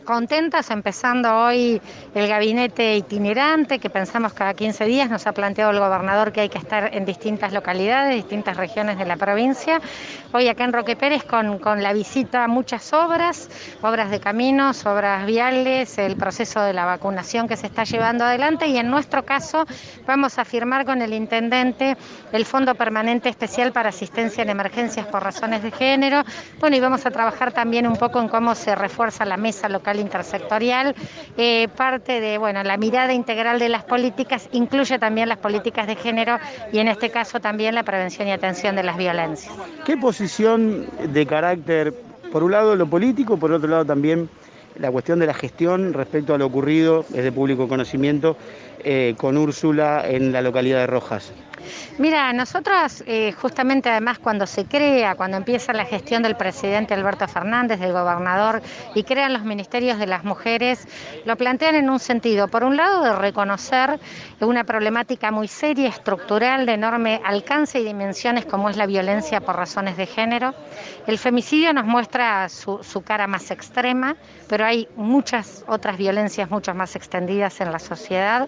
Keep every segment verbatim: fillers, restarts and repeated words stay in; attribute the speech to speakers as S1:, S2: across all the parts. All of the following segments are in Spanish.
S1: Contentas, empezando hoy el gabinete itinerante que pensamos cada quince días, nos ha planteado el gobernador que hay que estar en distintas localidades, distintas regiones de la provincia. Hoy acá en Roque Pérez con, con la visita a muchas obras, obras de caminos, obras viales, el proceso de la vacunación que se está llevando adelante y en nuestro caso vamos a firmar con el intendente el Fondo Permanente Especial para Asistencia en Emergencias por Razones de Género. Bueno, y vamos a trabajar también un poco en cómo se refuerza la mesa local intersectorial. Eh, parte de, bueno, la mirada integral de las políticas incluye también las políticas de género y en este caso también la prevención y atención de las violencias.
S2: ¿Qué posición de carácter, por un lado lo político, por otro lado también la cuestión de la gestión respecto a lo ocurrido, es de público conocimiento, eh, con Úrsula en la localidad de Rojas?
S1: Mira, nosotros eh, justamente además cuando se crea, cuando empieza la gestión del presidente Alberto Fernández, del gobernador, y crean los ministerios de las mujeres, lo plantean en un sentido, por un lado, de reconocer una problemática muy seria, estructural, de enorme alcance y dimensiones como es la violencia por razones de género. El femicidio nos muestra su, su cara más extrema, pero hay muchas otras violencias mucho más extendidas en la sociedad.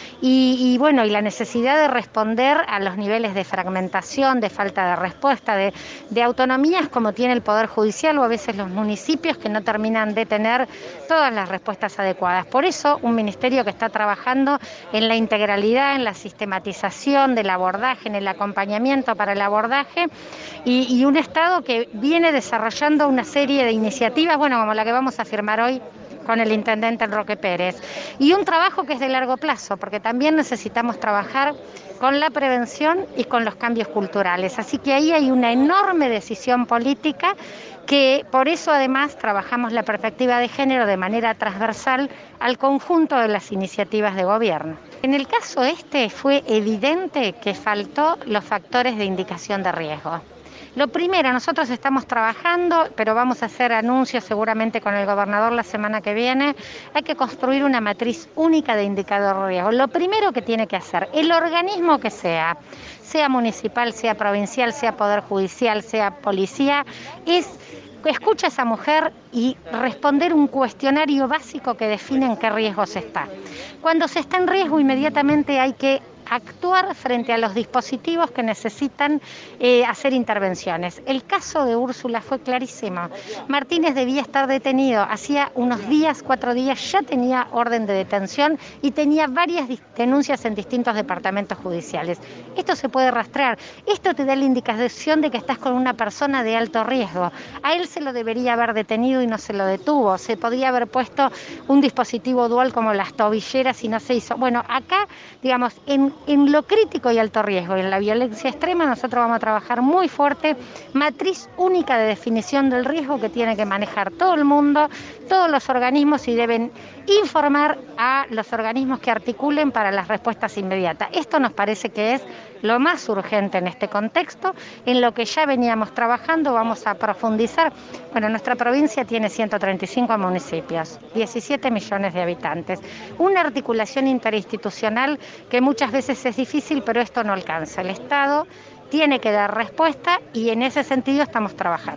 S1: Y, y bueno, y la necesidad de responder a los niveles de fragmentación, de falta de respuesta, de, de autonomías como tiene el Poder Judicial o a veces los municipios que no terminan de tener todas las respuestas adecuadas. Por eso, un ministerio que está trabajando en la integralidad, en la sistematización del abordaje, en el acompañamiento para el abordaje y, y un Estado que viene desarrollando una serie de iniciativas, bueno, como la que vamos a firmar hoy con el intendente Roque Pérez. Y un trabajo que es de largo plazo, porque también necesitamos trabajar con la prevención y con los cambios culturales. Así que ahí hay una enorme decisión política que por eso además trabajamos la perspectiva de género de manera transversal al conjunto de las iniciativas de gobierno. En el caso este fue evidente que faltó los factores de indicación de riesgo. Lo primero, nosotros estamos trabajando, pero vamos a hacer anuncios seguramente con el gobernador la semana que viene, hay que construir una matriz única de indicador de riesgo. Lo primero que tiene que hacer el organismo que sea, sea municipal, sea provincial, sea poder judicial, sea policía, es escucha a esa mujer y responder un cuestionario básico que define en qué riesgos está. Cuando se está en riesgo, inmediatamente hay que actuar frente a los dispositivos que necesitan eh, hacer intervenciones. El caso de Úrsula fue clarísimo. Martínez debía estar detenido. Hacía unos días, cuatro días, ya tenía orden de detención y tenía varias denuncias en distintos departamentos judiciales. Esto se puede rastrear. Esto te da la indicación de que estás con una persona de alto riesgo. A él se lo debería haber detenido y no se lo detuvo. Se podría haber puesto un dispositivo dual como las tobilleras y no se hizo. Bueno, acá, digamos, en En lo crítico y alto riesgo y en la violencia extrema nosotros vamos a trabajar muy fuerte, matriz única de definición del riesgo que tiene que manejar todo el mundo, todos los organismos y deben informar a los organismos que articulen para las respuestas inmediatas. Esto nos parece que es lo más urgente en este contexto, en lo que ya veníamos trabajando vamos a profundizar. Bueno, nuestra provincia tiene ciento treinta y cinco municipios, diecisiete millones de habitantes, una articulación interinstitucional que muchas veces es difícil, pero esto no alcanza. El Estado tiene que dar respuesta y en ese sentido estamos trabajando.